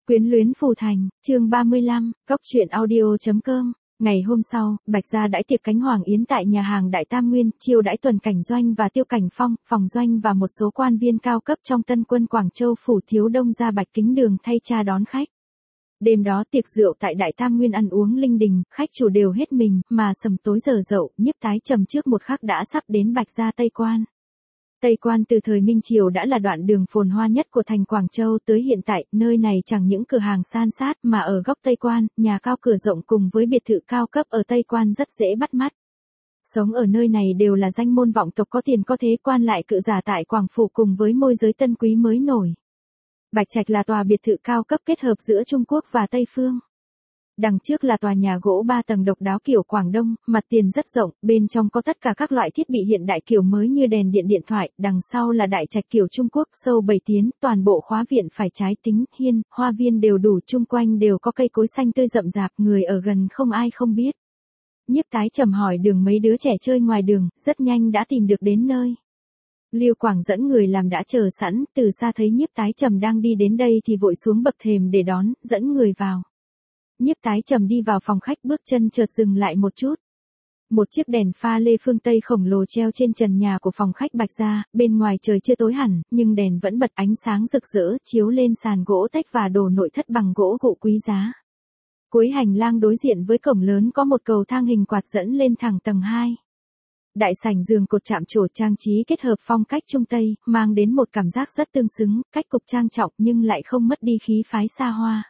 Quyến luyến phù thành, chương 35, góc truyện audio.com. Ngày hôm sau, Bạch Gia đãi tiệc cánh hoàng yến tại nhà hàng Đại Tam Nguyên, chiêu đãi Tuần Cảnh Doanh và Tiêu Cảnh Phong, phòng doanh và một số quan viên cao cấp trong Tân Quân Quảng Châu phủ Thiếu Đông ra Bạch Kính Đường thay cha đón khách. Đêm đó tiệc rượu tại Đại Tam Nguyên ăn uống linh đình, khách chủ đều hết mình, mà sầm tối giờ dậu, Nhiếp Tái Trầm trước một khắc đã sắp đến Bạch Gia Tây Quan. Tây Quan từ thời Minh Triều đã là đoạn đường phồn hoa nhất của thành Quảng Châu tới hiện tại, nơi này chẳng những cửa hàng san sát mà ở góc Tây Quan, nhà cao cửa rộng cùng với biệt thự cao cấp ở Tây Quan rất dễ bắt mắt. Sống ở nơi này đều là danh môn vọng tộc có tiền có thế, quan lại cự giả tại Quảng Phủ cùng với môi giới tân quý mới nổi. Bạch Trạch là tòa biệt thự cao cấp kết hợp giữa Trung Quốc và Tây Phương. Đằng trước là tòa nhà gỗ 3 tầng độc đáo kiểu Quảng Đông, mặt tiền rất rộng, bên trong có tất cả các loại thiết bị hiện đại kiểu mới như đèn điện điện thoại, đằng sau là đại trạch kiểu Trung Quốc sâu 7 tiến, toàn bộ khóa viện phải trái tính, hiên, hoa viên đều đủ, chung quanh đều có cây cối xanh tươi rậm rạp, người ở gần không ai không biết. Nhiếp Tái Trầm hỏi đường mấy đứa trẻ chơi ngoài đường, rất nhanh đã tìm được đến nơi. Lưu Quảng dẫn người làm đã chờ sẵn, từ xa thấy Nhiếp Tái Trầm đang đi đến đây thì vội xuống bậc thềm để đón, dẫn người vào. Nhiếp Tái Trầm đi vào phòng khách, bước chân chợt dừng lại một chút. Một chiếc đèn pha lê phương Tây khổng lồ treo trên trần nhà của phòng khách Bạch Gia, bên ngoài trời chưa tối hẳn, nhưng đèn vẫn bật ánh sáng rực rỡ, chiếu lên sàn gỗ tách và đồ nội thất bằng gỗ gụ quý giá. Cuối hành lang đối diện với cổng lớn có một cầu thang hình quạt dẫn lên thẳng tầng 2. Đại sảnh giường cột chạm trổ trang trí kết hợp phong cách Trung Tây, mang đến một cảm giác rất tương xứng, cách cục trang trọng nhưng lại không mất đi khí phái xa hoa.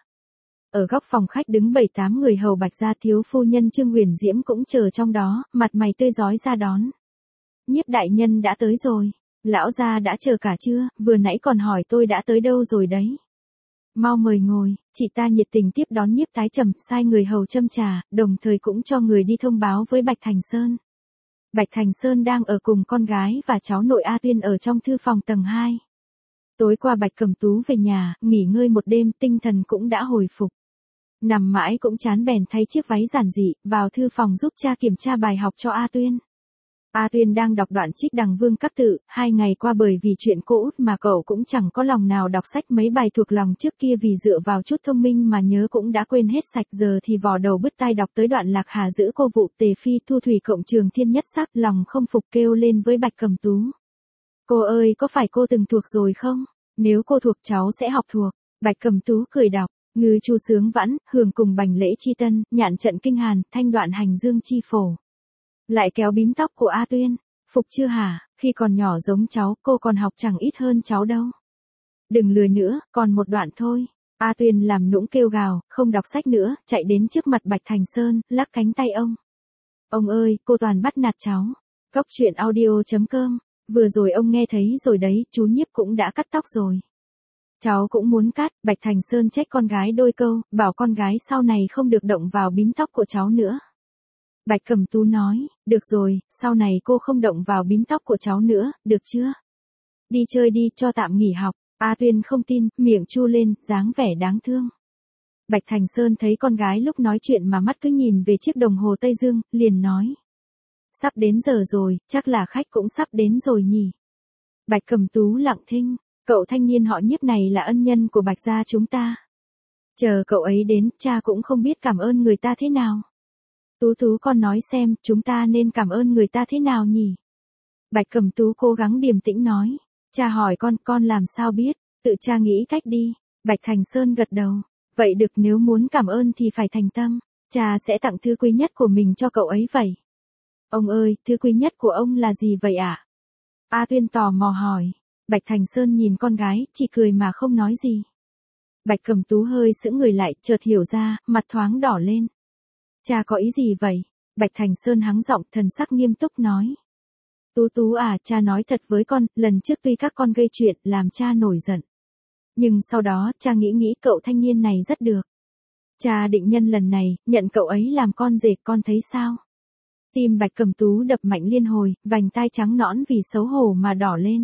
Ở góc phòng khách đứng 7-8 người hầu Bạch Gia, thiếu phu nhân Trương Huyền Diễm cũng chờ trong đó, mặt mày tươi rói ra đón. Nhiếp đại nhân đã tới rồi. Lão gia đã chờ cả trưa, vừa nãy còn hỏi tôi đã tới đâu rồi đấy. Mau mời ngồi, chị ta nhiệt tình tiếp đón Nhiếp Tái Trầm, sai người hầu châm trà, đồng thời cũng cho người đi thông báo với Bạch Thành Sơn. Bạch Thành Sơn đang ở cùng con gái và cháu nội A Tuyên ở trong thư phòng tầng 2. Tối qua Bạch Cẩm Tú về nhà, nghỉ ngơi một đêm, tinh thần cũng đã hồi phục. Nằm mãi cũng chán bèn thay chiếc váy giản dị, vào thư phòng giúp cha kiểm tra bài học cho A Tuyên. A Tuyên đang đọc đoạn trích Đằng Vương Các Tự, 2 ngày qua bởi vì chuyện cô út mà cậu cũng chẳng có lòng nào đọc sách, mấy bài thuộc lòng trước kia vì dựa vào chút thông minh mà nhớ cũng đã quên hết sạch, giờ thì vò đầu bứt tai đọc tới đoạn Lạc Hà giữ cô vụ Tề Phi thu thủy cộng Trường Thiên nhất sắc, lòng không phục kêu lên với Bạch Cẩm Tú. Cô ơi, có phải cô từng thuộc rồi không? Nếu cô thuộc cháu sẽ học thuộc. Bạch Cẩm Tú cười đọc. Ngư chu sướng vãn, hưởng cùng bành lễ chi tân, nhạn trận kinh hàn, thanh đoạn hành dương chi phổ. Lại kéo bím tóc của A Tuyên. Phục chưa hả, khi còn nhỏ giống cháu, cô còn học chẳng ít hơn cháu đâu. Đừng lười nữa, còn một đoạn thôi. A Tuyên làm nũng kêu gào, không đọc sách nữa, chạy đến trước mặt Bạch Thành Sơn, lắc cánh tay ông. Ông ơi, cô toàn bắt nạt cháu. Góc truyện audio.com. Vừa rồi ông nghe thấy rồi đấy, chú Nhiếp cũng đã cắt tóc rồi. Cháu cũng muốn cắt. Bạch Thành Sơn trách con gái đôi câu, bảo con gái sau này không được động vào bím tóc của cháu nữa. Bạch Cẩm Tú nói, được rồi, sau này cô không động vào bím tóc của cháu nữa, được chưa? Đi chơi đi, cho tạm nghỉ học. A Tuyên không tin, miệng chu lên, dáng vẻ đáng thương. Bạch Thành Sơn thấy con gái lúc nói chuyện mà mắt cứ nhìn về chiếc đồng hồ Tây Dương, liền nói. Sắp đến giờ rồi, chắc là khách cũng sắp đến rồi nhỉ. Bạch Cẩm Tú lặng thinh. Cậu thanh niên họ Nhiếp này là ân nhân của Bạch Gia chúng ta. Chờ cậu ấy đến, cha cũng không biết cảm ơn người ta thế nào. Tú Tú con nói xem, chúng ta nên cảm ơn người ta thế nào nhỉ? Bạch Cẩm Tú cố gắng điềm tĩnh nói. Cha hỏi con làm sao biết, tự cha nghĩ cách đi. Bạch Thành Sơn gật đầu. Vậy được, nếu muốn cảm ơn thì phải thành tâm. Cha sẽ tặng thư quý nhất của mình cho cậu ấy vậy. Ông ơi, thư quý nhất của ông là gì vậy ạ? A Tuyên tò mò hỏi. Bạch Thành Sơn nhìn con gái, chỉ cười mà không nói gì. Bạch Cẩm Tú hơi sững người lại, chợt hiểu ra, mặt thoáng đỏ lên. Cha có ý gì vậy? Bạch Thành Sơn hắng giọng, thần sắc nghiêm túc nói. Tú Tú à, cha nói thật với con, lần trước tuy các con gây chuyện, làm cha nổi giận. Nhưng sau đó, cha nghĩ cậu thanh niên này rất được. Cha định nhân lần này, nhận cậu ấy làm con rể, con thấy sao? Tim Bạch Cẩm Tú đập mạnh liên hồi, vành tai trắng nõn vì xấu hổ mà đỏ lên.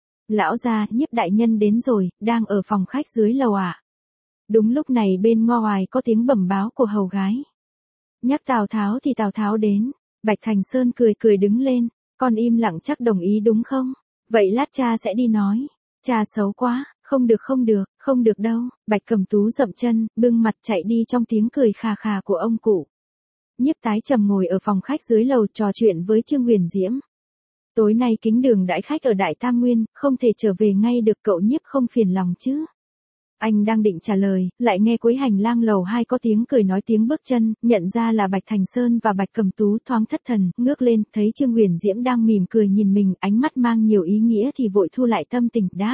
Lão gia, Nhiếp đại nhân đến rồi, đang ở phòng khách dưới lầu ạ. Đúng lúc này bên ngoài có tiếng bẩm báo của hầu gái. Nhắc Tào Tháo thì Tào Tháo đến. Bạch Thành Sơn cười đứng lên. Con im lặng chắc đồng ý đúng không? Vậy lát cha sẽ đi nói. Cha xấu quá, không được, Không được đâu, Bạch Cẩm Tú dậm chân, bưng mặt chạy đi trong tiếng cười khà khà của ông cụ. Nhiếp Tái Trầm ngồi ở phòng khách dưới lầu trò chuyện với Trương Huyền Diễm. Tối nay Kính Đường đãi khách ở Đại Tam Nguyên, không thể trở về ngay được, cậu Nhiếp không phiền lòng chứ? Anh đang định trả lời, lại nghe cuối hành lang lầu 2 có tiếng cười nói tiếng bước chân, nhận ra là Bạch Thành Sơn và Bạch Cẩm Tú, thoáng thất thần, ngước lên, thấy Trương Huyền Diễm đang mỉm cười nhìn mình, ánh mắt mang nhiều ý nghĩa thì vội thu lại tâm tình đáp.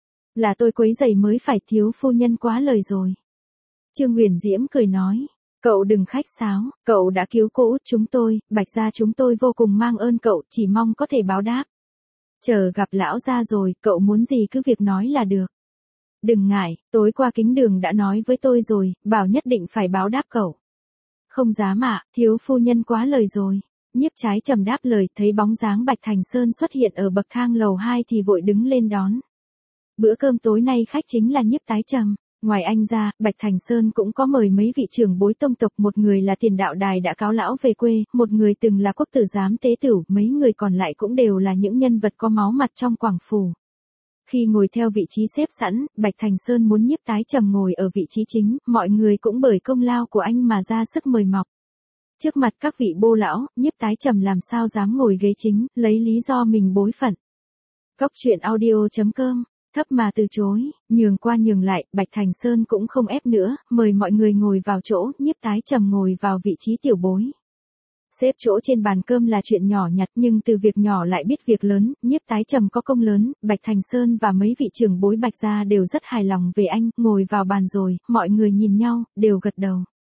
Là tôi quấy rầy mới phải, thiếu phu nhân quá lời rồi. Trương Huyền Diễm cười nói. Cậu đừng khách sáo, cậu đã cứu cô út chúng tôi, Bạch gia chúng tôi vô cùng mang ơn cậu, chỉ mong có thể báo đáp. Chờ gặp lão gia rồi, cậu muốn gì cứ việc nói là được. Đừng ngại, tối qua Kính Đường đã nói với tôi rồi, bảo nhất định phải báo đáp cậu. Không dám ạ, thiếu phu nhân quá lời rồi. Nhiếp Trái Trầm đáp lời, thấy bóng dáng Bạch Thành Sơn xuất hiện ở bậc thang lầu 2 thì vội đứng lên đón. Bữa cơm tối nay khách chính là Nhiếp Tái Trầm. Ngoài anh ra, Bạch Thành Sơn cũng có mời mấy vị trưởng bối tông tộc, một người là Tiền Đạo Đài đã cáo lão về quê, một người từng là quốc tử giám tế tửu, mấy người còn lại cũng đều là những nhân vật có máu mặt trong Quảng Phủ. Khi ngồi theo vị trí xếp sẵn, Bạch Thành Sơn muốn Nhiếp Tái Trầm ngồi ở vị trí chính, mọi người cũng bởi công lao của anh mà ra sức mời mọc. Trước mặt các vị bô lão, Nhiếp Tái Trầm làm sao dám ngồi ghế chính, lấy lý do mình bối phận. Cóc truyện audio.com Thấp mà từ chối, nhường qua nhường lại, Bạch Thành Sơn cũng không ép nữa, mời mọi người ngồi vào chỗ, Nhiếp Tái Trầm ngồi vào vị trí tiểu bối. Xếp chỗ trên bàn cơm là chuyện nhỏ nhặt, nhưng từ việc nhỏ lại biết việc lớn, Nhiếp Tái Trầm có công lớn, Bạch Thành Sơn và mấy vị trưởng bối Bạch gia đều rất hài lòng về anh, ngồi vào bàn rồi, mọi người nhìn nhau, đều gật đầu.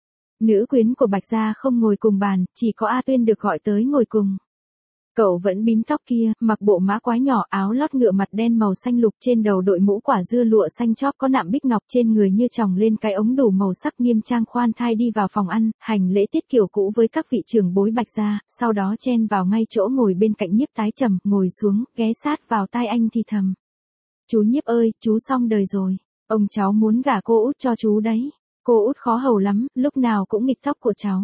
Nữ quyến của Bạch gia không ngồi cùng bàn, chỉ có A Tuyên được gọi tới ngồi cùng. Cậu vẫn bím tóc kia, mặc bộ mã quái nhỏ, áo lót ngựa mặt đen màu xanh lục, trên đầu đội mũ quả dưa lụa xanh chóp có nạm bích ngọc, trên người như tròng lên cái ống đủ màu sắc, nghiêm trang khoan thai đi vào phòng ăn, hành lễ tiết kiểu cũ với các vị trưởng bối Bạch gia, sau đó chen vào ngay chỗ ngồi bên cạnh Nhiếp Tái Trầm, ngồi xuống, ghé sát vào tai anh thì thầm. Chú Nhiếp ơi, chú xong đời rồi. Ông cháu muốn gả cô út cho chú đấy. Cô út khó hầu lắm, lúc nào cũng nghịch tóc của cháu.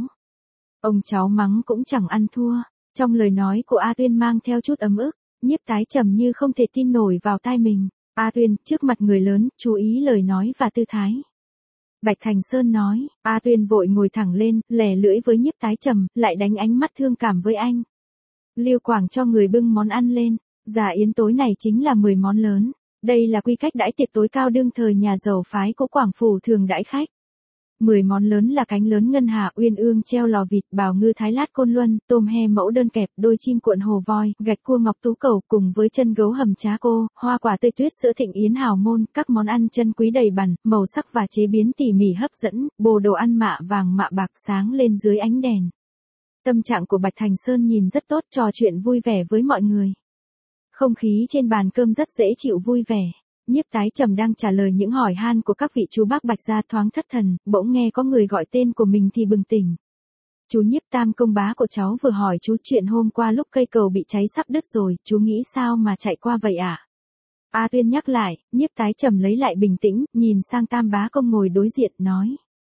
Ông cháu mắng cũng chẳng ăn thua. Trong lời nói của A Tuyên mang theo chút ấm ức, Nhiếp Tái Trầm như không thể tin nổi vào tai mình. A Tuyên, trước mặt người lớn, chú ý lời nói và tư thái. Bạch Thành Sơn nói, A Tuyên vội ngồi thẳng lên, lè lưỡi với Nhiếp Tái Trầm, lại đánh ánh mắt thương cảm với anh. Lưu Quảng cho người bưng món ăn lên, dạ yến tối này chính là 10 món lớn. Đây là quy cách đãi tiệc tối cao đương thời nhà giàu phái của Quảng Phủ thường đãi khách. 10 món lớn là cánh lớn ngân hà, uyên ương treo lò vịt, bào ngư thái lát côn luân, tôm he mẫu đơn kẹp, đôi chim cuộn hồ voi, gạch cua ngọc tú cầu, cùng với chân gấu hầm trá cô, hoa quả tươi tuyết, sữa thịnh yến hào môn, các món ăn chân quý đầy bàn, màu sắc và chế biến tỉ mỉ hấp dẫn, bồ đồ ăn mạ vàng mạ bạc sáng lên dưới ánh đèn. Tâm trạng của Bạch Thành Sơn nhìn rất tốt, trò chuyện vui vẻ với mọi người. Không khí trên bàn cơm rất dễ chịu vui vẻ. Nhiếp Tái Trầm đang trả lời những hỏi han của các vị chú bác Bạch gia, thoáng thất thần, bỗng nghe có người gọi tên của mình thì bừng tỉnh. Chú Nhiếp, Tam công bá của cháu vừa hỏi chú chuyện hôm qua lúc cây cầu bị cháy sắp đứt rồi, chú nghĩ sao mà chạy qua vậy ạ? A Tuyên nhắc lại, Nhiếp Tái Trầm lấy lại bình tĩnh, nhìn sang Tam bá công ngồi đối diện, nói.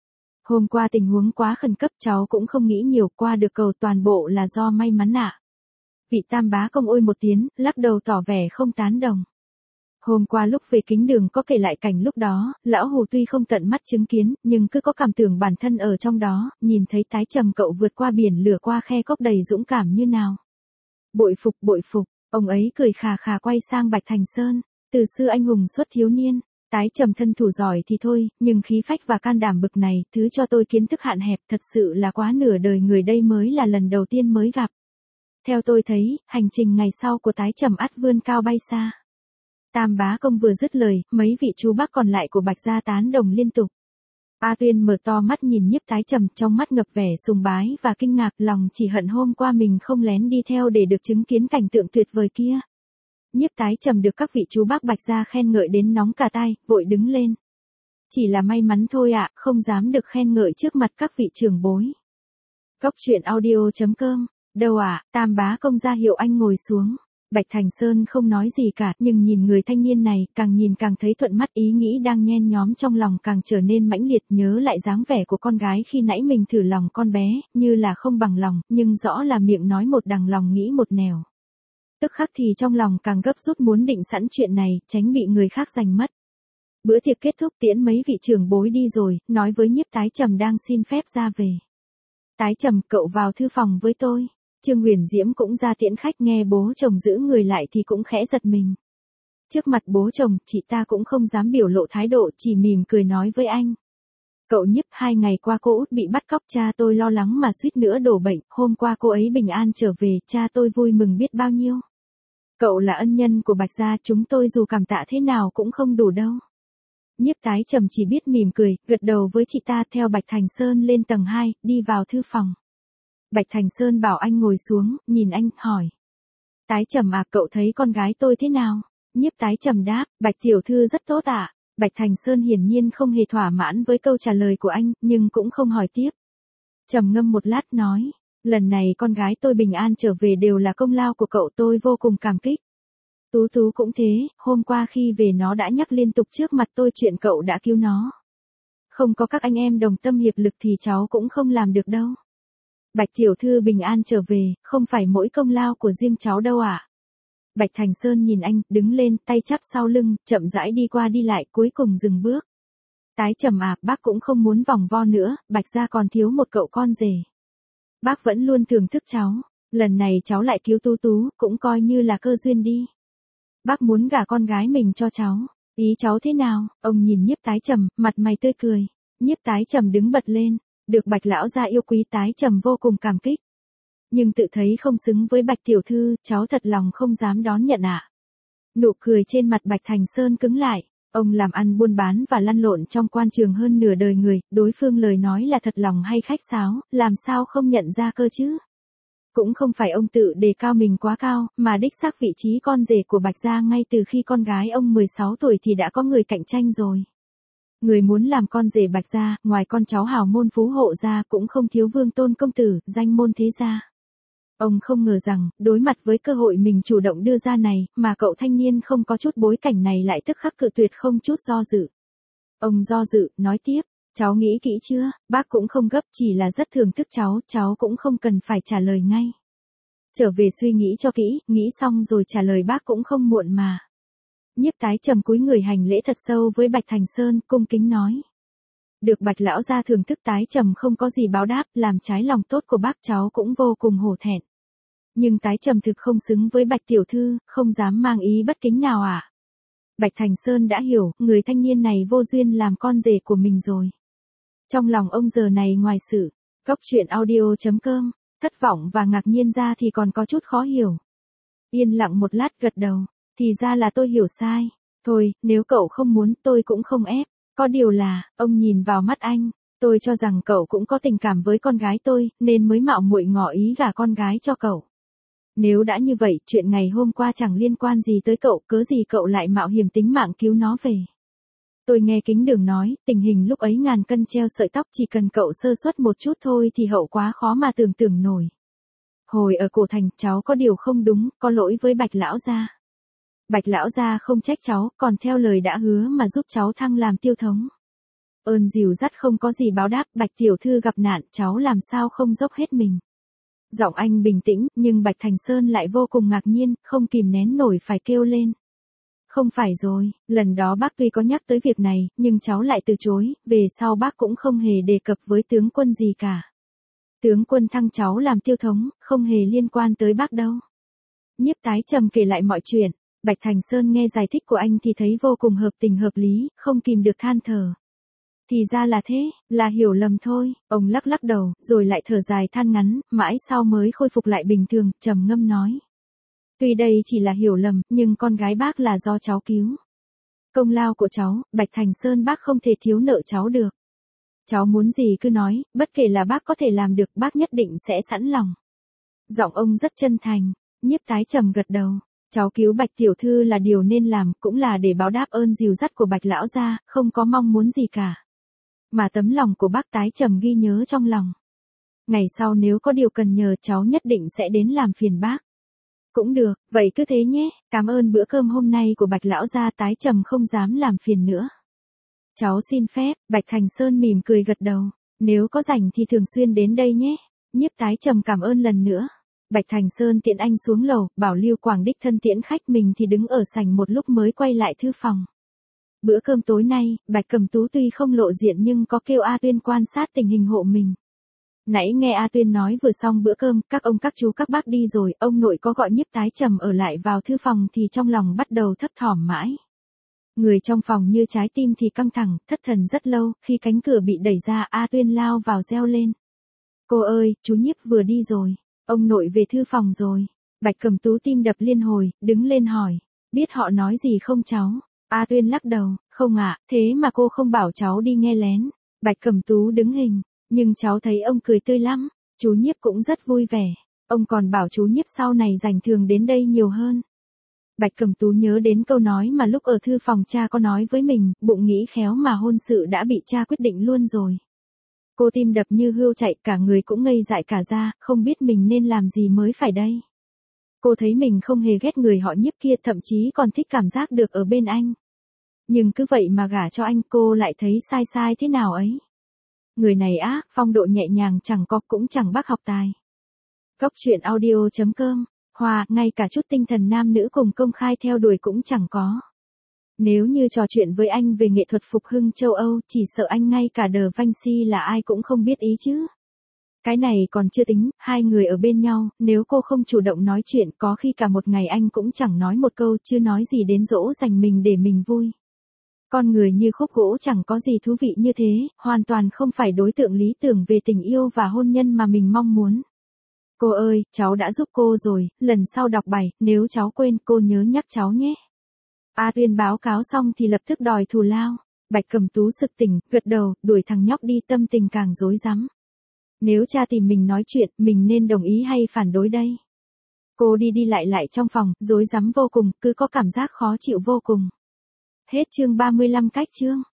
Hôm qua tình huống quá khẩn cấp, cháu cũng không nghĩ nhiều, qua được cầu toàn bộ là do may mắn ạ. Vị Tam bá công ôi một tiếng, lắc đầu tỏ vẻ không tán đồng. Hôm qua lúc về Kính Đường có kể lại cảnh lúc đó, lão Hù tuy không tận mắt chứng kiến, nhưng cứ có cảm tưởng bản thân ở trong đó, nhìn thấy Tái Trầm cậu vượt qua biển lửa qua khe cốc đầy dũng cảm như nào. Bội phục, ông ấy cười khà khà quay sang Bạch Thành Sơn, từ xưa anh hùng xuất thiếu niên, Tái Trầm thân thủ giỏi thì thôi, nhưng khí phách và can đảm bực này, thứ cho tôi kiến thức hạn hẹp, thật sự là quá nửa đời người, đây mới là lần đầu tiên mới gặp. Theo tôi thấy, hành trình ngày sau của Tái Trầm ắt vươn cao bay xa. Tam bá công vừa dứt lời, mấy vị chú bác còn lại của Bạch gia tán đồng liên tục. A Tuyên mở to mắt nhìn Nhiếp Tái Trầm, trong mắt ngập vẻ sùng bái và kinh ngạc, lòng chỉ hận hôm qua mình không lén đi theo để được chứng kiến cảnh tượng tuyệt vời kia. Nhiếp Tái Trầm được các vị chú bác Bạch gia khen ngợi đến nóng cả tai, vội đứng lên. Chỉ là may mắn thôi ạ, không dám được khen ngợi trước mặt các vị trưởng bối. Cóc truyện audio.com Đâu ạ, Tam bá công ra hiệu anh ngồi xuống. Bạch Thành Sơn không nói gì cả, nhưng nhìn người thanh niên này, càng nhìn càng thấy thuận mắt, ý nghĩ đang nhen nhóm trong lòng càng trở nên mãnh liệt, nhớ lại dáng vẻ của con gái khi nãy mình thử lòng con bé, như là không bằng lòng, nhưng rõ là miệng nói một đằng lòng nghĩ một nẻo. Tức khắc thì trong lòng càng gấp rút muốn định sẵn chuyện này, tránh bị người khác giành mất. Bữa tiệc kết thúc tiễn mấy vị trưởng bối đi rồi, nói với Nhiếp Tái Trầm đang xin phép ra về. Tái Trầm, cậu vào thư phòng với tôi. Trương Huyền Diễm cũng ra tiễn khách, nghe bố chồng giữ người lại thì cũng khẽ giật mình. Trước mặt bố chồng, chị ta cũng không dám biểu lộ thái độ, chỉ mỉm cười nói với anh. Cậu Nhiếp, 2 ngày qua cô út bị bắt cóc, cha tôi lo lắng mà suýt nữa đổ bệnh, hôm qua cô ấy bình an trở về, cha tôi vui mừng biết bao nhiêu. Cậu là ân nhân của Bạch gia, chúng tôi dù cảm tạ thế nào cũng không đủ đâu. Nhiếp Tái Trầm chỉ biết mỉm cười, gật đầu với chị ta, theo Bạch Thành Sơn lên tầng 2, đi vào thư phòng. Bạch Thành Sơn bảo anh ngồi xuống, nhìn anh, hỏi. Tái Trầm à, cậu thấy con gái tôi thế nào? Nhiếp Tái Trầm đáp, Bạch tiểu thư rất tốt ạ. Bạch Thành Sơn hiển nhiên không hề thỏa mãn với câu trả lời của anh, nhưng cũng không hỏi tiếp. Trầm ngâm một lát nói, lần này con gái tôi bình an trở về đều là công lao của cậu, tôi vô cùng cảm kích. Tú Tú cũng thế, hôm qua khi về nó đã nhắc liên tục trước mặt tôi chuyện cậu đã cứu nó. Không có các anh em đồng tâm hiệp lực thì cháu cũng không làm được đâu. Bạch tiểu thư bình an trở về, không phải mỗi công lao của riêng cháu đâu ạ. Bạch Thành Sơn nhìn anh, đứng lên, tay chắp sau lưng, chậm rãi đi qua đi lại, cuối cùng dừng bước. Tái Trầm à, bác cũng không muốn vòng vo nữa, Bạch gia còn thiếu một cậu con rể. Bác vẫn luôn thưởng thức cháu, lần này cháu lại cứu Tú Tú, cũng coi như là cơ duyên đi. Bác muốn gả con gái mình cho cháu, ý cháu thế nào? Ông nhìn Nhiếp Tái Trầm, mặt mày tươi cười. Nhiếp Tái Trầm đứng bật lên, được Bạch lão gia yêu quý, Tái Trầm vô cùng cảm kích. Nhưng tự thấy không xứng với Bạch tiểu thư, cháu thật lòng không dám đón nhận ạ. Nụ cười trên mặt Bạch Thành Sơn cứng lại, ông làm ăn buôn bán và lăn lộn trong quan trường hơn nửa đời người, đối phương lời nói là thật lòng hay khách sáo, làm sao không nhận ra cơ chứ? Cũng không phải ông tự đề cao mình quá cao, mà đích xác vị trí con rể của Bạch gia ngay từ khi con gái ông 16 tuổi thì đã có người cạnh tranh rồi. Người muốn làm con rể Bạch gia, ngoài con cháu hào môn phú hộ gia cũng không thiếu vương tôn công tử, danh môn thế gia. Ông không ngờ rằng, đối mặt với cơ hội mình chủ động đưa ra này, mà cậu thanh niên không có chút bối cảnh này lại tức khắc cự tuyệt không chút do dự. Ông do dự, nói tiếp, cháu nghĩ kỹ chưa, bác cũng không gấp, chỉ là rất thưởng thức cháu cũng không cần phải trả lời ngay. Trở về suy nghĩ cho kỹ, nghĩ xong rồi trả lời bác cũng không muộn mà. Nhiếp Tái Trầm cúi người hành lễ thật sâu với Bạch Thành Sơn, cung kính nói. Được Bạch lão gia thưởng thức, Tái Trầm không có gì báo đáp, làm trái lòng tốt của bác cháu cũng vô cùng hổ thẹn. Nhưng Tái Trầm thực không xứng với Bạch tiểu thư, không dám mang ý bất kính nào ạ. Bạch Thành Sơn đã hiểu, người thanh niên này vô duyên làm con rể của mình rồi. Trong lòng ông giờ này ngoài sự, góc truyện audio.com, thất vọng và ngạc nhiên ra thì còn có chút khó hiểu. Yên lặng một lát gật đầu, thì ra là tôi hiểu sai. Thôi, nếu cậu không muốn tôi cũng không ép. Có điều là, ông nhìn vào mắt anh, tôi cho rằng cậu cũng có tình cảm với con gái tôi, nên mới mạo muội ngỏ ý gả con gái cho cậu. Nếu đã như vậy, chuyện ngày hôm qua chẳng liên quan gì tới cậu, cớ gì cậu lại mạo hiểm tính mạng cứu nó về. Tôi nghe Kính Đường nói, tình hình lúc ấy ngàn cân treo sợi tóc, chỉ cần cậu sơ suất một chút thôi thì hậu quá khó mà tưởng tượng nổi. Hồi ở cổ thành, cháu có điều không đúng, có lỗi với Bạch lão gia. Bạch lão gia không trách cháu, còn theo lời đã hứa mà giúp cháu thăng làm tiêu thống. Ơn dìu dắt không có gì báo đáp, Bạch tiểu thư gặp nạn, cháu làm sao không dốc hết mình. Giọng anh bình tĩnh, nhưng Bạch Thành Sơn lại vô cùng ngạc nhiên, không kìm nén nổi phải kêu lên. Không phải rồi, lần đó bác tuy có nhắc tới việc này, nhưng cháu lại từ chối, về sau bác cũng không hề đề cập với tướng quân gì cả. Tướng quân thăng cháu làm tiêu thống, không hề liên quan tới bác đâu. Nhiếp Tái Trầm kể lại mọi chuyện, Bạch Thành Sơn nghe giải thích của anh thì thấy vô cùng hợp tình hợp lý, không kìm được than thở. Thì ra là thế, là hiểu lầm thôi, ông lắc lắc đầu, rồi lại thở dài than ngắn, mãi sau mới khôi phục lại bình thường, trầm ngâm nói. Tuy đây chỉ là hiểu lầm, nhưng con gái bác là do cháu cứu. Công lao của cháu, Bạch Thành Sơn bác không thể thiếu nợ cháu được. Cháu muốn gì cứ nói, bất kể là bác có thể làm được, bác nhất định sẽ sẵn lòng. Giọng ông rất chân thành, Nhiếp Tái Trầm gật đầu. Cháu cứu Bạch tiểu thư là điều nên làm, cũng là để báo đáp ơn dìu dắt của Bạch lão gia, không có mong muốn gì cả. Mà tấm lòng của bác, Tái Trầm ghi nhớ trong lòng. Ngày sau nếu có điều cần nhờ, cháu nhất định sẽ đến làm phiền bác. Cũng được, vậy cứ thế nhé, cảm ơn bữa cơm hôm nay của Bạch lão gia. Tái Trầm không dám làm phiền nữa. Cháu xin phép, Bạch Thành Sơn mỉm cười gật đầu, nếu có rảnh thì thường xuyên đến đây nhé. Nhiếp Tái Trầm cảm ơn lần nữa. Bạch Thành Sơn tiễn anh xuống lầu, bảo Lưu Quảng đích thân tiễn khách, mình thì đứng ở sảnh một lúc mới quay lại thư phòng. Bữa cơm tối nay, Bạch Cẩm Tú tuy không lộ diện nhưng có kêu A Tuyên quan sát tình hình hộ mình. Nãy nghe A Tuyên nói vừa xong bữa cơm, các ông các chú các bác đi rồi, ông nội có gọi Nhiếp Tái Trầm ở lại vào thư phòng thì trong lòng bắt đầu thấp thỏm mãi. Người trong phòng như trái tim thì căng thẳng, thất thần rất lâu, khi cánh cửa bị đẩy ra A Tuyên lao vào reo lên. Cô ơi, chú Nhiếp vừa đi rồi, ông nội về thư phòng rồi. Bạch Cẩm Tú tim đập liên hồi, đứng lên hỏi, biết họ nói gì không cháu? A Tuyên lắc đầu, không ạ, thế mà cô không bảo cháu đi nghe lén. Bạch Cẩm Tú đứng hình, nhưng cháu thấy ông cười tươi lắm, chú Nhiếp cũng rất vui vẻ, ông còn bảo chú Nhiếp sau này dành thường đến đây nhiều hơn. Bạch Cẩm Tú nhớ đến câu nói mà lúc ở thư phòng cha có nói với mình, bụng nghĩ khéo mà hôn sự đã bị cha quyết định luôn rồi. Cô tim đập như hươu chạy, cả người cũng ngây dại cả ra, không biết mình nên làm gì mới phải đây. Cô thấy mình không hề ghét người họ Nhiếp kia, thậm chí còn thích cảm giác được ở bên anh. Nhưng cứ vậy mà gả cho anh, cô lại thấy sai sai thế nào ấy. Người này á, phong độ nhẹ nhàng chẳng có cũng chẳng bác học tài. Góc truyện audio.com, Hòa, ngay cả chút tinh thần nam nữ cùng công khai theo đuổi cũng chẳng có. Nếu như trò chuyện với anh về nghệ thuật phục hưng châu Âu, chỉ sợ anh ngay cả Da Vinci là ai cũng không biết ý chứ. Cái này còn chưa tính, hai người ở bên nhau, nếu cô không chủ động nói chuyện có khi cả một ngày anh cũng chẳng nói một câu, chưa nói gì đến dỗ dành mình để mình vui. Con người như khúc gỗ chẳng có gì thú vị như thế, hoàn toàn không phải đối tượng lý tưởng về tình yêu và hôn nhân mà mình mong muốn. Cô ơi, cháu đã giúp cô rồi, lần sau đọc bài, nếu cháu quên cô nhớ nhắc cháu nhé. A Tuyên báo cáo xong thì lập tức đòi thù lao. Bạch Cẩm Tú sực tỉnh, gật đầu, đuổi thằng nhóc đi, tâm tình càng rối rắm. Nếu cha tìm mình nói chuyện, mình nên đồng ý hay phản đối đây? Cô đi đi lại lại trong phòng, rối rắm vô cùng, cứ có cảm giác khó chịu vô cùng. Hết chương 35 cách chương.